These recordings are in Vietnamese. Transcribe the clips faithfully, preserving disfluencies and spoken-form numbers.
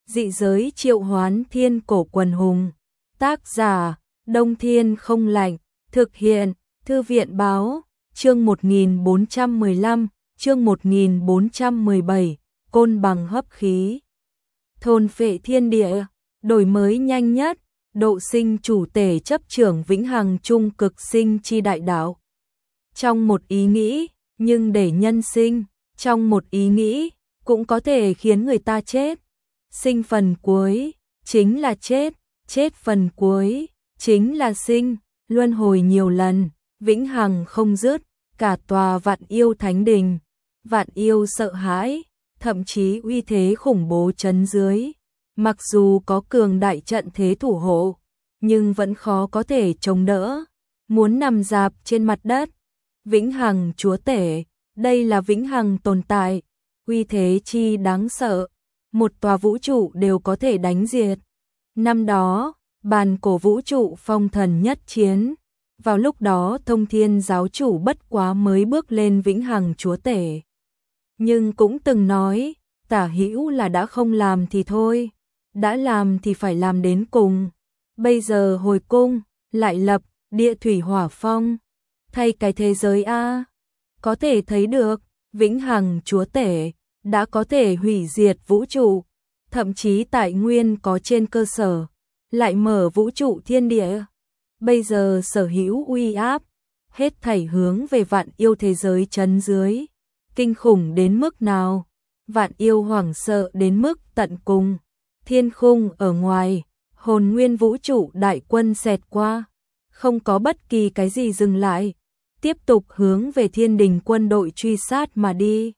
Dị giới triệu hoán thiên cổ quần hùng. Tác giả, Đông Thiên Không Lạnh. Thực hiện, Thư viện báo, chương một nghìn bốn trăm mười lăm, chương một nghìn bốn trăm mười bảy, côn bằng hấp khí. Thôn phệ thiên địa, đổi mới nhanh nhất, độ sinh chủ tể chấp trưởng vĩnh hằng trung cực sinh chi đại đạo. Trong một ý nghĩ, nhưng để nhân sinh, trong một ý nghĩ, cũng có thể khiến người ta chết. Sinh phần cuối, chính là chết, chết phần cuối, chính là sinh, luân hồi nhiều lần, vĩnh hằng không dứt, cả tòa vạn yêu thánh đình. Vạn yêu sợ hãi, thậm chí uy thế khủng bố trấn dưới. Mặc dù có cường đại trận thế thủ hộ, nhưng vẫn khó có thể chống đỡ, muốn nằm rạp trên mặt đất. Vĩnh hằng chúa tể, đây là vĩnh hằng tồn tại, uy thế chi đáng sợ, một tòa vũ trụ đều có thể đánh diệt. Năm đó, bàn cổ vũ trụ phong thần nhất chiến, vào lúc đó Thông Thiên giáo chủ bất quá mới bước lên vĩnh hằng chúa tể. Nhưng cũng từng nói, tả hữu là đã không làm thì thôi, đã làm thì phải làm đến cùng. Bây giờ hồi cung, lại lập địa thủy hỏa phong, thay cái thế giới a. Có thể thấy được, vĩnh hằng chúa tể đã có thể hủy diệt vũ trụ, thậm chí tại nguyên có trên cơ sở lại mở vũ trụ thiên địa. Bây giờ sở hữu uy áp, hết thảy hướng về vạn yêu thế giới trấn dưới. Kinh khủng đến mức nào, vạn yêu hoảng sợ đến mức tận cùng. Thiên khung ở ngoài, hồn nguyên vũ trụ đại quân xẹt qua, không có bất kỳ cái gì dừng lại, tiếp tục hướng về thiên đình quân đội truy sát mà đi.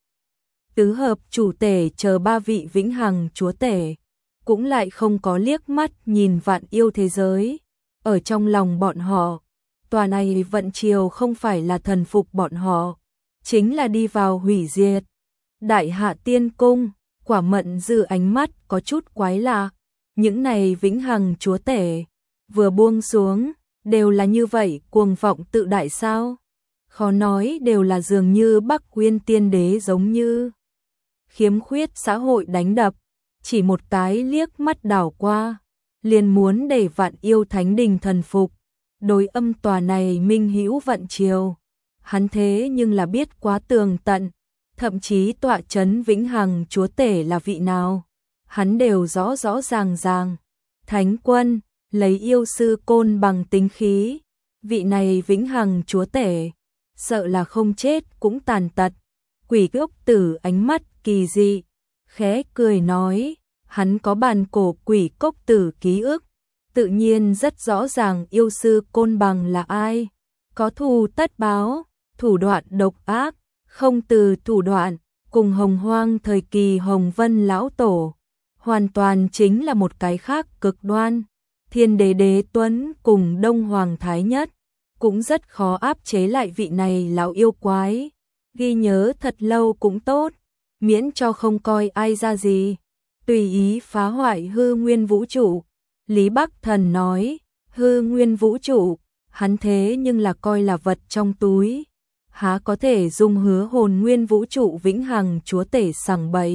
Tứ hợp chủ tể chờ ba vị vĩnh hằng chúa tể, cũng lại không có liếc mắt nhìn vạn yêu thế giới. Ở trong lòng bọn họ, tòa này vận chiều không phải là thần phục bọn họ, chính là đi vào hủy diệt. Đại hạ tiên cung, Quả Mận Dư ánh mắt có chút quái lạ. Những này vĩnh hằng chúa tể, vừa buông xuống, đều là như vậy cuồng vọng tự đại sao? Khó nói đều là dường như Bắc Uyên tiên đế giống như khiếm khuyết xã hội đánh đập, chỉ một cái liếc mắt đảo qua, liền muốn để vạn yêu thánh đình thần phục. Đối âm tòa này minh hữu vận chiều, hắn thế nhưng là biết quá tường tận, thậm chí tọa chấn vĩnh hằng chúa tể là vị nào, hắn đều rõ rõ ràng ràng. Thánh quân, lấy yêu sư côn bằng tính khí, vị này vĩnh hằng chúa tể, sợ là không chết cũng tàn tật. Quỷ ốc tử ánh mắt kỳ dị, khẽ cười nói, hắn có bàn cổ quỷ cốc tử ký ức, tự nhiên rất rõ ràng yêu sư côn bằng là ai. Có thù tất báo, thủ đoạn độc ác, không từ thủ đoạn, cùng Hồng Hoang thời kỳ Hồng Vân lão tổ, hoàn toàn chính là một cái khác cực đoan. Thiên đế đế tuấn cùng Đông Hoàng Thái Nhất, cũng rất khó áp chế lại vị này lão yêu quái. Ghi nhớ thật lâu cũng tốt, miễn cho không coi ai ra gì, tùy ý phá hoại hư nguyên vũ trụ. Lý Bắc Thần nói, hư nguyên vũ trụ, hắn thế nhưng là coi là vật trong túi, há có thể dung hứa hồn nguyên vũ trụ vĩnh hằng chúa tể sằng bậy.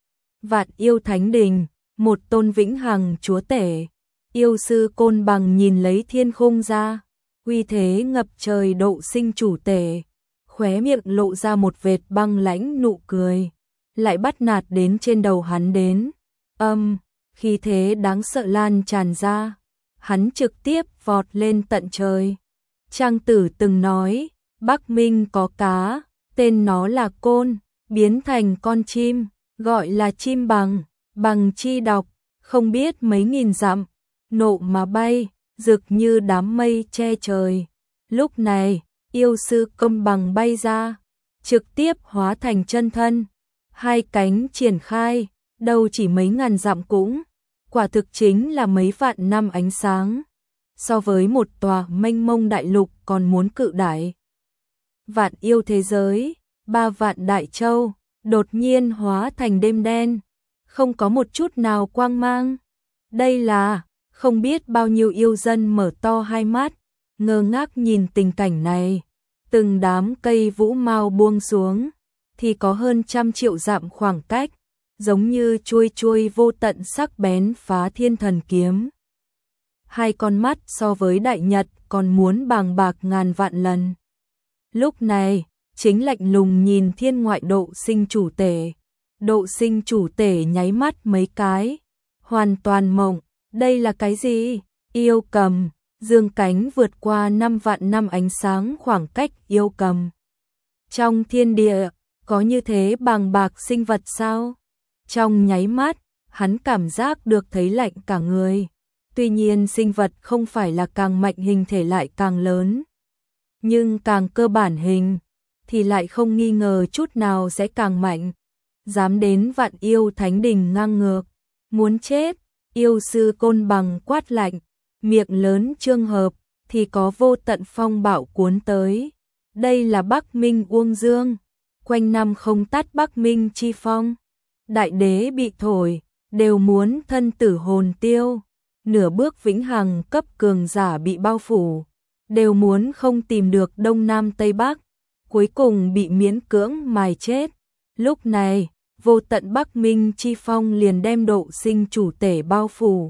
Vạn yêu thánh đình, một tôn vĩnh hằng chúa tể, yêu sư côn bằng nhìn lấy thiên khung ra, uy thế ngập trời độ sinh chủ tể, khóe miệng lộ ra một vệt băng lãnh nụ cười, lại bắt nạt đến trên đầu hắn đến. Âm, khí thế đáng sợ lan tràn ra, hắn trực tiếp vọt lên tận trời. Trang Tử từng nói, Bắc Minh có cá, tên nó là côn, biến thành con chim, gọi là chim bằng, bằng chi đọc, không biết mấy nghìn dặm, nộ mà bay, rực như đám mây che trời. Lúc này, yêu sư côn bằng bay ra, trực tiếp hóa thành chân thân, hai cánh triển khai, đâu chỉ mấy ngàn dặm cũng, quả thực chính là mấy vạn năm ánh sáng, so với một tòa mênh mông đại lục còn muốn cự đại. Vạn yêu thế giới, ba vạn đại châu, đột nhiên hóa thành đêm đen, không có một chút nào quang mang. Đây là, không biết bao nhiêu yêu dân mở to hai mắt, ngơ ngác nhìn tình cảnh này. Từng đám cây vũ mau buông xuống, thì có hơn trăm triệu dặm khoảng cách, giống như chuôi chuôi vô tận sắc bén phá thiên thần kiếm. Hai con mắt so với đại nhật còn muốn bàng bạc ngàn vạn lần. Lúc này, chính lạnh lùng nhìn thiên ngoại độ sinh chủ tể. Độ sinh chủ tể nháy mắt mấy cái, hoàn toàn mộng, đây là cái gì? Yêu cầm, dương cánh vượt qua năm vạn năm ánh sáng khoảng cách yêu cầm. Trong thiên địa, có như thế bàng bạc sinh vật sao? Trong nháy mắt, hắn cảm giác được thấy lạnh cả người. Tuy nhiên sinh vật không phải là càng mạnh hình thể lại càng lớn, nhưng càng cơ bản hình thì lại không nghi ngờ chút nào sẽ càng mạnh. Dám đến vạn yêu thánh đình ngang ngược, muốn chết. Yêu sư Côn Bằng quát lạnh, miệng lớn trương hợp thì có vô tận phong bạo cuốn tới. Đây là Bắc Minh Uông Dương, quanh năm không tắt Bắc Minh chi phong. Đại đế bị thổi, đều muốn thân tử hồn tiêu. Nửa bước vĩnh hằng cấp cường giả bị bao phủ, đều muốn không tìm được Đông Nam Tây Bắc, cuối cùng bị miễn cưỡng mài chết. Lúc này, vô tận Bắc Minh chi phong liền đem độ sinh chủ tể bao phủ.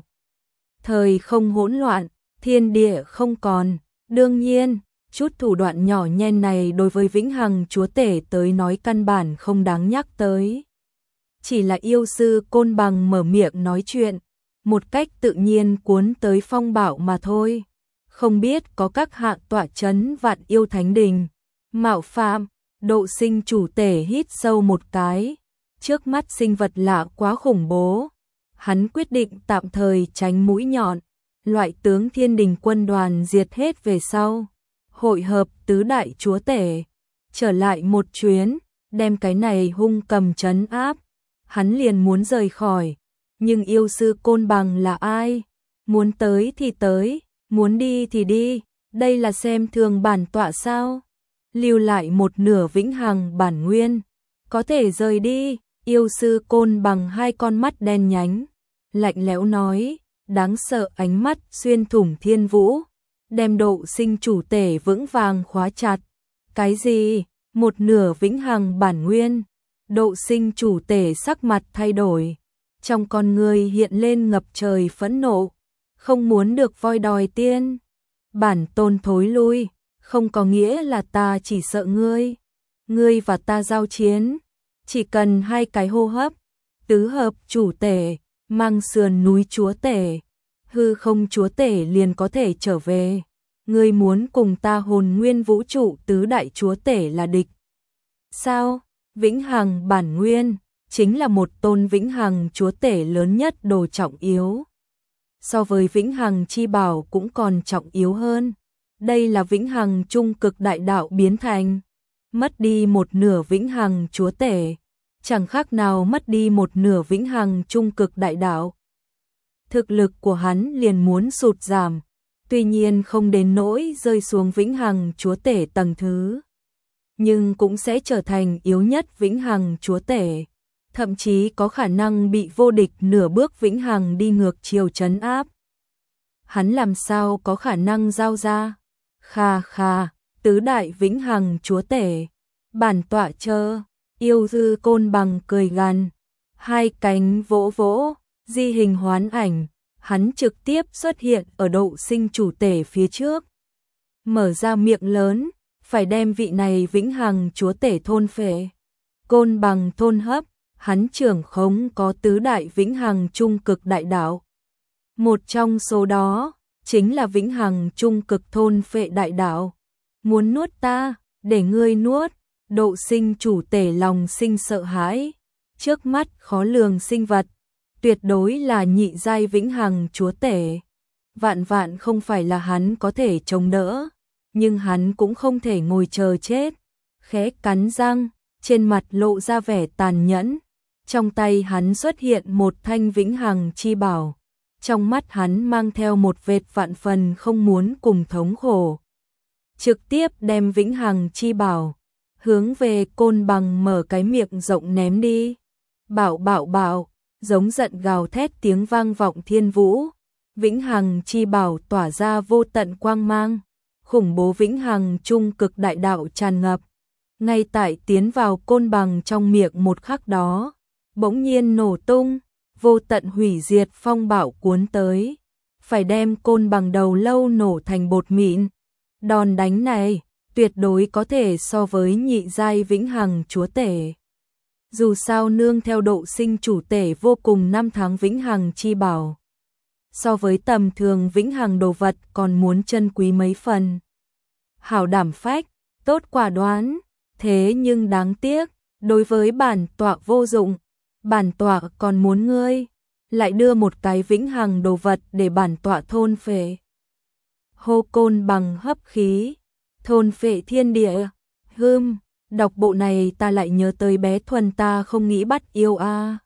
Thời không hỗn loạn, thiên địa không còn. Đương nhiên, chút thủ đoạn nhỏ nhen này đối với vĩnh hằng chúa tể tới nói căn bản không đáng nhắc tới. Chỉ là yêu sư Côn Bằng mở miệng nói chuyện, một cách tự nhiên cuốn tới phong bạo mà thôi. Không biết có các hạng tọa chấn vạn yêu thánh đình. Mạo phạm, độ sinh chủ tể hít sâu một cái. Trước mắt sinh vật lạ quá khủng bố. Hắn quyết định tạm thời tránh mũi nhọn. Loại tướng thiên đình quân đoàn diệt hết về sau. Hội hợp tứ đại chúa tể. Trở lại một chuyến, đem cái này hung cầm trấn áp. Hắn liền muốn rời khỏi. Nhưng yêu sư Côn Bằng là ai? Muốn tới thì tới, muốn đi thì đi. Đây là xem thường bản tọa sao? Lưu lại một nửa vĩnh hằng bản nguyên. Có thể rời đi. Yêu sư Côn Bằng hai con mắt đen nhánh, lạnh lẽo nói, đáng sợ ánh mắt xuyên thủng thiên vũ, đem độ sinh chủ tể vững vàng khóa chặt. Cái gì? Một nửa vĩnh hằng bản nguyên? Độ sinh chủ tể sắc mặt thay đổi, trong con người hiện lên ngập trời phẫn nộ, không muốn được voi đòi tiên. Bản tôn thối lui, không có nghĩa là ta chỉ sợ ngươi. Ngươi và ta giao chiến, chỉ cần hai cái hô hấp, tứ hợp chủ tể, mang sườn núi chúa tể, hư không chúa tể liền có thể trở về. Ngươi muốn cùng ta hồn nguyên vũ trụ tứ đại chúa tể là địch sao? Vĩnh hằng bản nguyên chính là một tôn vĩnh hằng chúa tể lớn nhất đồ trọng yếu. So với vĩnh hằng chi bảo cũng còn trọng yếu hơn. Đây là vĩnh hằng trung cực đại đạo biến thành. Mất đi một nửa vĩnh hằng chúa tể, chẳng khác nào mất đi một nửa vĩnh hằng trung cực đại đạo. Thực lực của hắn liền muốn sụt giảm, tuy nhiên không đến nỗi rơi xuống vĩnh hằng chúa tể tầng thứ, nhưng cũng sẽ trở thành yếu nhất vĩnh hằng chúa tể, thậm chí có khả năng bị vô địch nửa bước vĩnh hằng đi ngược chiều trấn áp. Hắn làm sao có khả năng giao ra? Kha kha, tứ đại vĩnh hằng chúa tể, bản tọa chờ. Yêu dư Côn Bằng cười gằn, hai cánh vỗ vỗ, di hình hoán ảnh, hắn trực tiếp xuất hiện ở độ sinh chủ tể phía trước. Mở ra miệng lớn, phải đem vị này vĩnh hằng chúa tể thôn phệ. Côn Bằng thôn hấp, hắn trưởng khống có tứ đại vĩnh hằng trung cực đại đạo. Một trong số đó, chính là vĩnh hằng trung cực thôn phệ đại đạo. Muốn nuốt ta, để ngươi nuốt. Độ sinh chủ tể lòng sinh sợ hãi, trước mắt khó lường sinh vật, tuyệt đối là nhị giai vĩnh hằng chúa tể. Vạn vạn không phải là hắn có thể chống đỡ, nhưng hắn cũng không thể ngồi chờ chết. Khẽ cắn răng, trên mặt lộ ra vẻ tàn nhẫn, trong tay hắn xuất hiện một thanh vĩnh hằng chi bảo, trong mắt hắn mang theo một vệt vạn phần không muốn cùng thống khổ. Trực tiếp đem vĩnh hằng chi bảo hướng về Côn Bằng mở cái miệng rộng ném đi. Bảo bảo bảo, giống giận gào thét tiếng vang vọng thiên vũ. Vĩnh hằng chi bảo tỏa ra vô tận quang mang, khủng bố vĩnh hằng trung cực đại đạo tràn ngập. Ngay tại tiến vào Côn Bằng trong miệng một khắc đó, bỗng nhiên nổ tung, vô tận hủy diệt phong bạo cuốn tới, phải đem Côn Bằng đầu lâu nổ thành bột mịn. Đòn đánh này tuyệt đối có thể so với nhị giai vĩnh hằng chúa tể. Dù sao nương theo độ sinh chủ tể vô cùng năm tháng vĩnh hằng chi bảo, so với tầm thường vĩnh hằng đồ vật còn muốn chân quý mấy phần. Hảo đảm phách, tốt quả đoán, thế nhưng đáng tiếc, đối với bản tọa vô dụng, bản tọa còn muốn ngươi lại đưa một cái vĩnh hằng đồ vật để bản tọa thôn phệ. Hô Côn Bằng hấp khí, thôn phệ thiên địa. Hừm, đọc bộ này ta lại nhớ tới bé Thuần ta không nghĩ bắt yêu a. À.